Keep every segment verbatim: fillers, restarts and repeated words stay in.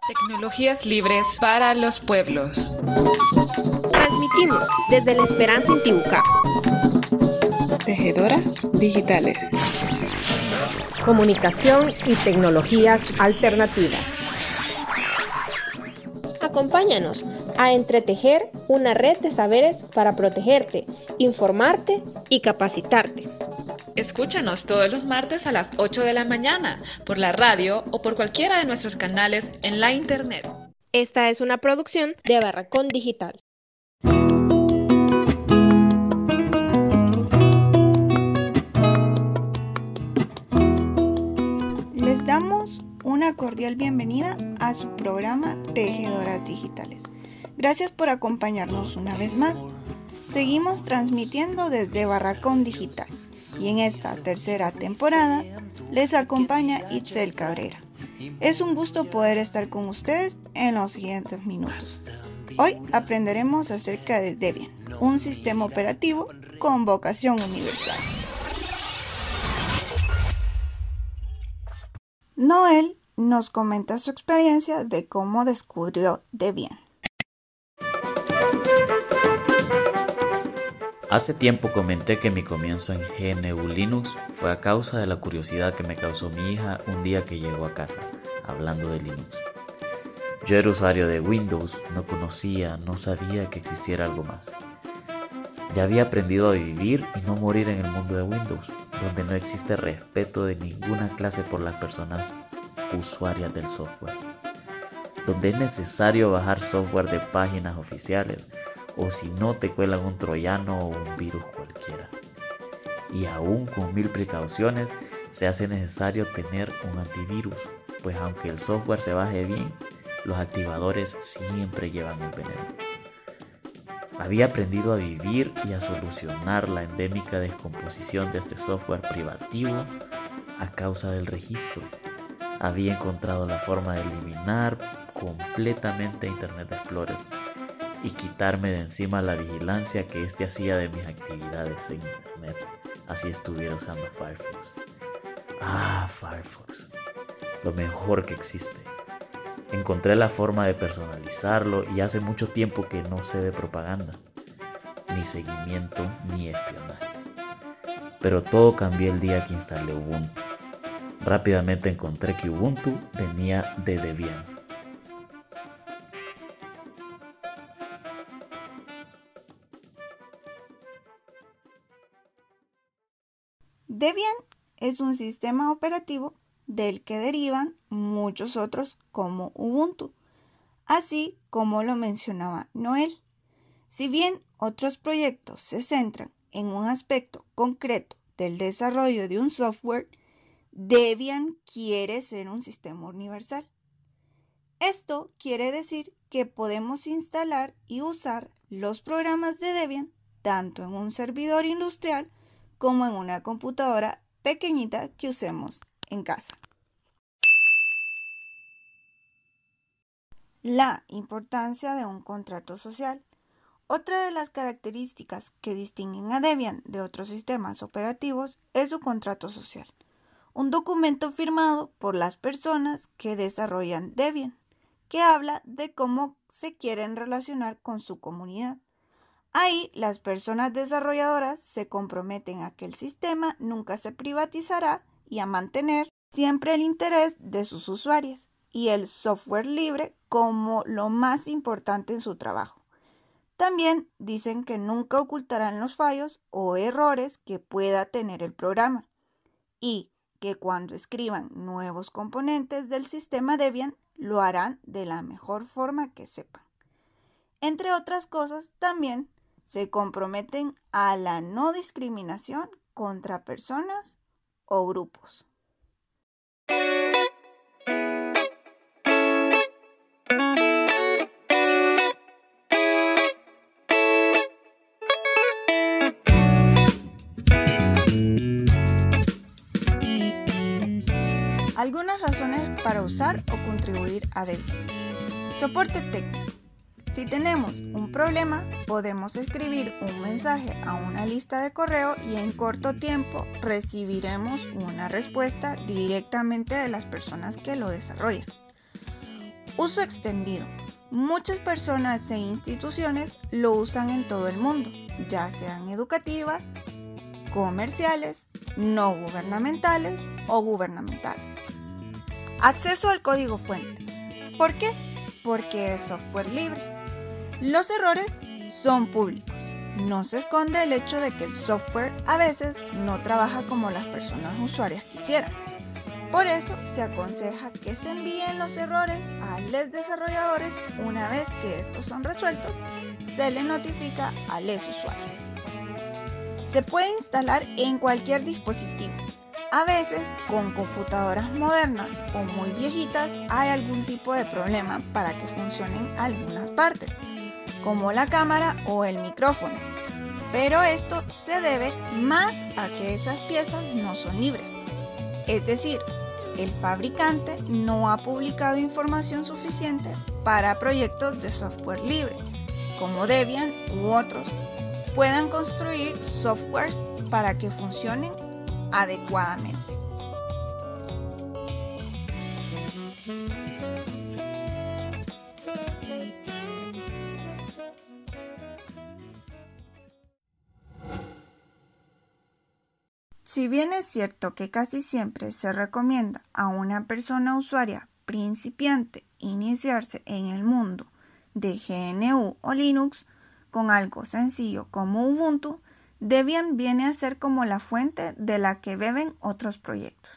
Tecnologías libres para los pueblos. Transmitimos desde La Esperanza en Tibucá. Tejedoras digitales. Comunicación y tecnologías alternativas. Acompáñanos a entretejer una red de saberes para protegerte, informarte y capacitarte. Escúchanos todos los martes a las ocho de la mañana por la radio o por cualquiera de nuestros canales en la internet. Esta es una producción de Barracón Digital. Les damos una cordial bienvenida a su programa Tejedoras Digitales. Gracias por acompañarnos una vez más. Seguimos transmitiendo desde Barracón Digital y en esta tercera temporada les acompaña Itzel Cabrera. Es un gusto poder estar con ustedes en los siguientes minutos. Hoy aprenderemos acerca de Debian, un sistema operativo con vocación universal. Noel nos comenta su experiencia de cómo descubrió Debian. Hace tiempo comenté que mi comienzo en G N U Linux fue a causa de la curiosidad que me causó mi hija un día que llegó a casa, hablando de Linux. Yo era usuario de Windows, no conocía, no sabía que existiera algo más. Ya había aprendido a vivir y no morir en el mundo de Windows, donde no existe respeto de ninguna clase por las personas usuarias del software, donde es necesario bajar software de páginas oficiales, o si no te cuelan un troyano o un virus cualquiera. Y aún con mil precauciones se hace necesario tener un antivirus, pues aunque el software se baje bien, los activadores siempre llevan el veneno. Había aprendido a vivir y a solucionar la endémica descomposición de este software privativo a causa del registro. Había encontrado la forma de eliminar completamente Internet Explorer y quitarme de encima la vigilancia que éste hacía de mis actividades en Internet, así estuviera usando Firefox. Ah, Firefox, lo mejor que existe. Encontré la forma de personalizarlo y hace mucho tiempo que no sé de propaganda, ni seguimiento, ni espionaje. Pero todo cambió el día que instalé Ubuntu. Rápidamente encontré que Ubuntu venía de Debian. Debian es un sistema operativo del que derivan muchos otros como Ubuntu, así como lo mencionaba Noel. Si bien otros proyectos se centran en un aspecto concreto del desarrollo de un software, Debian quiere ser un sistema universal. Esto quiere decir que podemos instalar y usar los programas de Debian tanto en un servidor industrial como en una computadora pequeñita que usemos en casa. La importancia de un contrato social. Otra de las características que distinguen a Debian de otros sistemas operativos es su contrato social, un documento firmado por las personas que desarrollan Debian, que habla de cómo se quieren relacionar con su comunidad. Ahí las personas desarrolladoras se comprometen a que el sistema nunca se privatizará y a mantener siempre el interés de sus usuarios y el software libre como lo más importante en su trabajo. También dicen que nunca ocultarán los fallos o errores que pueda tener el programa y que cuando escriban nuevos componentes del sistema Debian lo harán de la mejor forma que sepan. Entre otras cosas, también se comprometen a la no discriminación contra personas o grupos. Algunas razones para usar o contribuir a Debian. Soporte técnico. Si tenemos un problema, podemos escribir un mensaje a una lista de correo y en corto tiempo recibiremos una respuesta directamente de las personas que lo desarrollan. Uso extendido. Muchas personas e instituciones lo usan en todo el mundo, ya sean educativas, comerciales, no gubernamentales o gubernamentales. Acceso al código fuente. ¿Por qué? Porque es software libre. Los errores son públicos. No se esconde el hecho de que el software a veces no trabaja como las personas usuarias quisieran. Por eso se aconseja que se envíen los errores a los desarrolladores. Una vez que estos son resueltos, se le notifica a los usuarios. Se puede instalar en cualquier dispositivo. A veces, con computadoras modernas o muy viejitas, hay algún tipo de problema para que funcionen algunas partes, como la cámara o el micrófono. Pero esto se debe más a que esas piezas no son libres. Es decir, el fabricante no ha publicado información suficiente para proyectos de software libre, como Debian u otros, puedan construir softwares para que funcionen adecuadamente. Si bien es cierto que casi siempre se recomienda a una persona usuaria principiante iniciarse en el mundo de G N U o Linux con algo sencillo como Ubuntu, Debian viene a ser como la fuente de la que beben otros proyectos.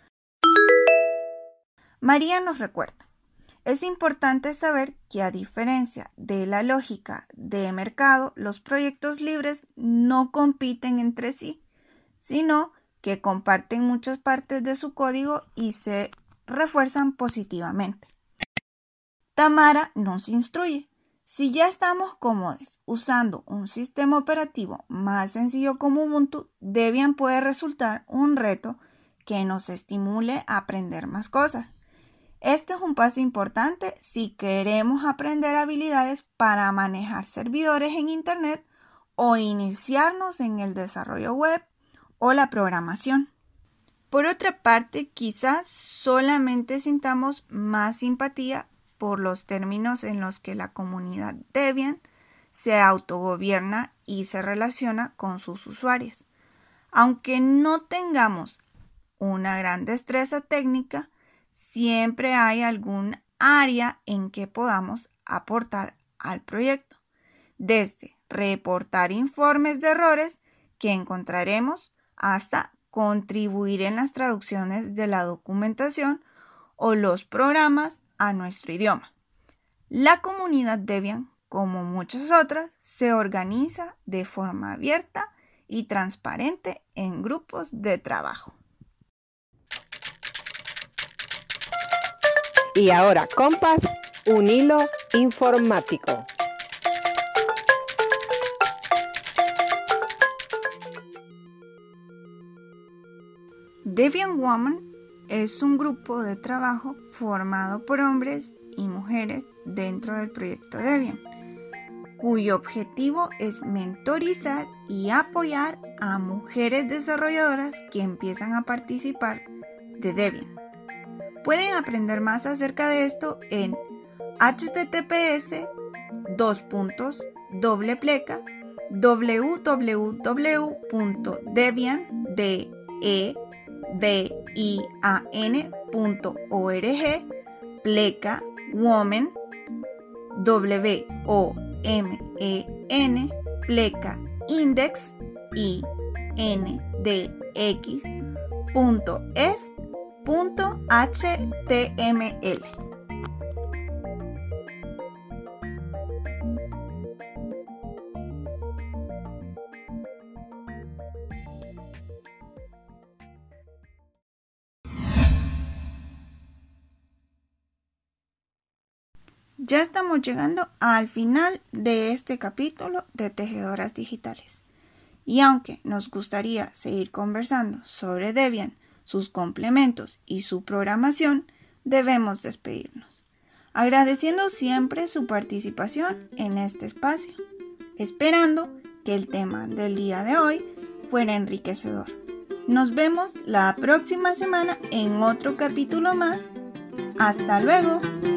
María nos recuerda, es importante saber que a diferencia de la lógica de mercado, los proyectos libres no compiten entre sí, sino que comparten muchas partes de su código y se refuerzan positivamente. Tamara nos instruye. Si ya estamos cómodos usando un sistema operativo más sencillo como Ubuntu, Debian puede resultar un reto que nos estimule a aprender más cosas. Este es un paso importante si queremos aprender habilidades para manejar servidores en Internet o iniciarnos en el desarrollo web o la programación. Por otra parte, quizás solamente sintamos más simpatía por los términos en los que la comunidad Debian se autogobierna y se relaciona con sus usuarios. Aunque no tengamos una gran destreza técnica, siempre hay algún área en que podamos aportar al proyecto, desde reportar informes de errores que encontraremos hasta contribuir en las traducciones de la documentación o los programas a nuestro idioma. La comunidad Debian, como muchas otras, se organiza de forma abierta y transparente en grupos de trabajo. Y ahora, compas, un hilo informático. Debian Woman es un grupo de trabajo formado por hombres y mujeres dentro del proyecto Debian, cuyo objetivo es mentorizar y apoyar a mujeres desarrolladoras que empiezan a participar de Debian. Pueden aprender más acerca de esto en https dos puntos doble pleca www punto debian de e b i a n punto org pleca women w o m e n pleca index i n d x punto es punto h t m l. Ya estamos llegando al final de este capítulo de Tejedoras Digitales. Y aunque nos gustaría seguir conversando sobre Debian, sus complementos y su programación, debemos despedirnos, agradeciendo siempre su participación en este espacio, esperando que el tema del día de hoy fuera enriquecedor. Nos vemos la próxima semana en otro capítulo más. ¡Hasta luego!